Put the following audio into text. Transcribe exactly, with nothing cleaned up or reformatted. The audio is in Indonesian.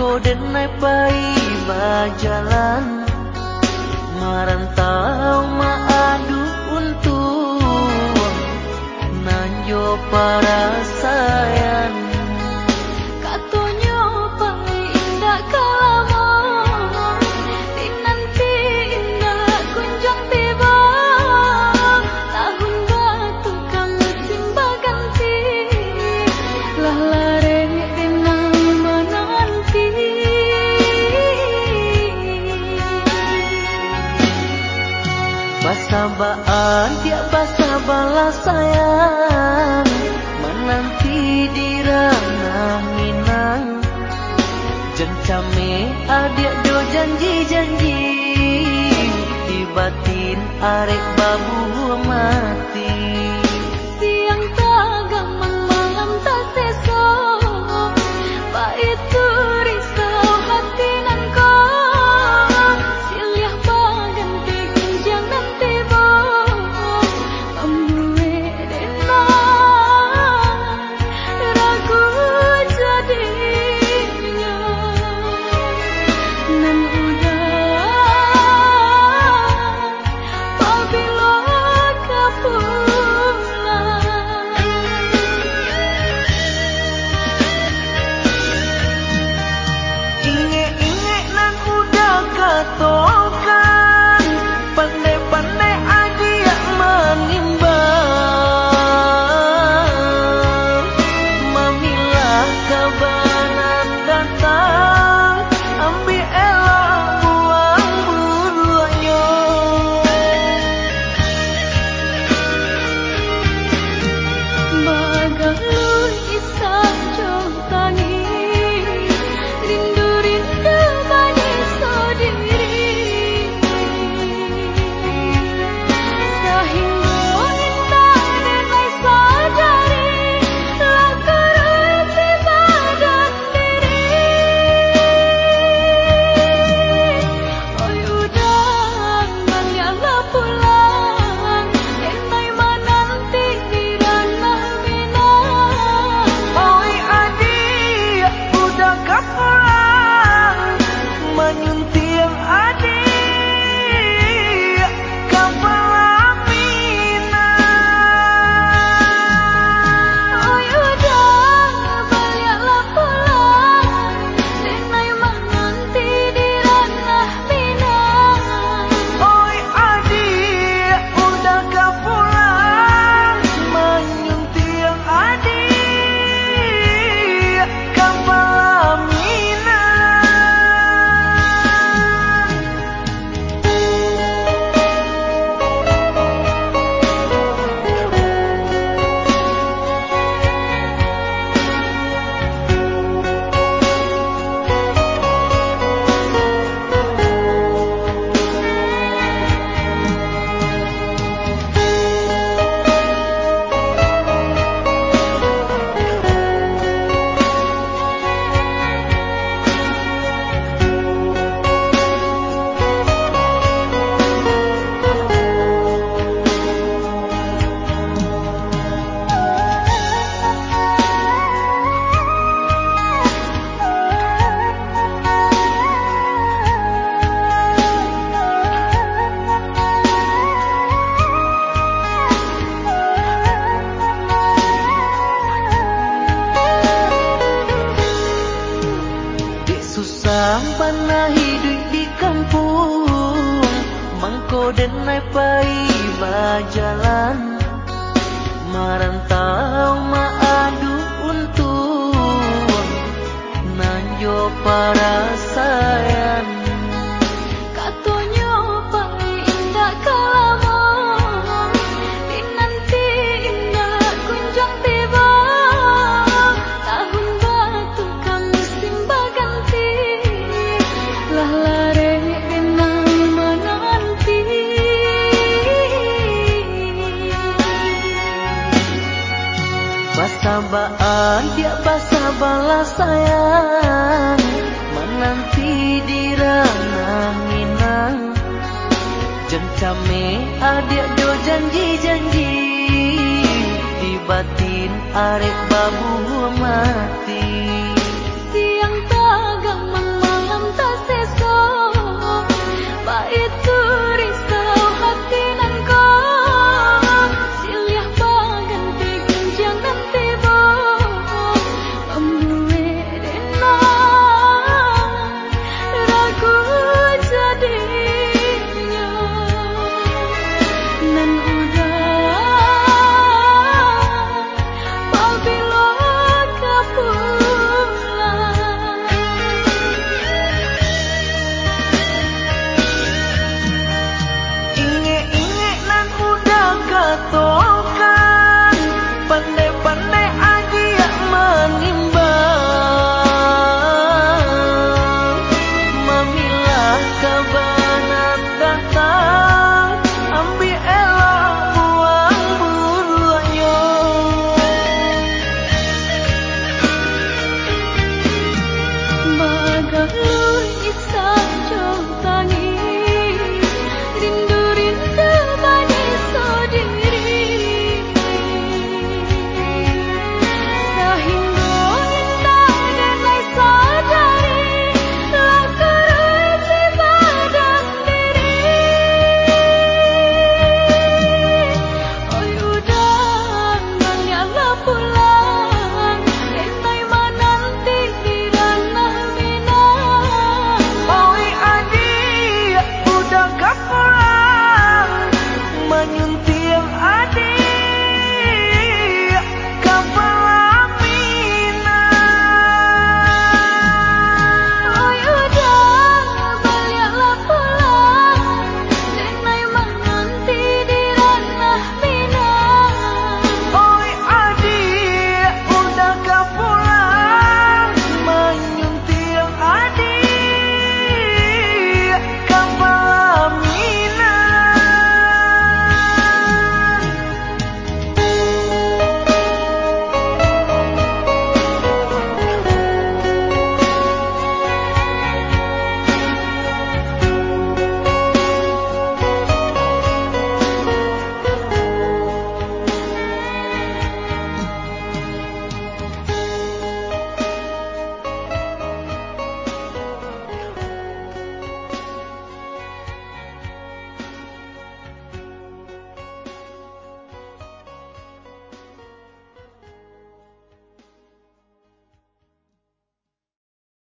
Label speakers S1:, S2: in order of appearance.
S1: mangko denai pai bajalan merantau maadu untuk nanjo para sayang
S2: katonyo pai indah kalamo dinanti indah kunjung tiba tahun batu kami timba ganti lah lare dinang menanti
S1: basabaan tiap basa balas sayang menanti di ranah Minang jencame adik do janji-janji di batin arek babu mati
S2: siang tagamang malam tak seso itu risau hati nan kau silih baganti kunjang nanti bo pembuwe denang ragu jadinya nan udah pabila kapulang
S1: inge-inge nan udah katokan pandai-pandai adia menimbang mamilah kabanan datang ambil elok buang buruanyo
S2: bagalun isah jauh tangi rindu-rindu manis sendiri sehingga indah denai sadari lah kereti badan diri oi udah banyaklah pulang denai menanti di ranah Minang
S1: oi adik udah kapulang menyunting adik kapal Minang
S2: oi udah banyaklah pulang denai menanti di ranah Minang
S1: oi adik udah kapulang menyunting adik kapal Minang Dek susah panah hidup di kampung mangko denai pai bajalan merantau maadu untuk nanjo para sayang
S2: katonyo pai indah kalamo dinanti indah kunjung tiba tahun batu kami timba ganti lah lare dinang menanti
S1: basabaan tiap basa balas sayang menanti di ranah Minang jencame adik do janji-janji di batin arek babu mati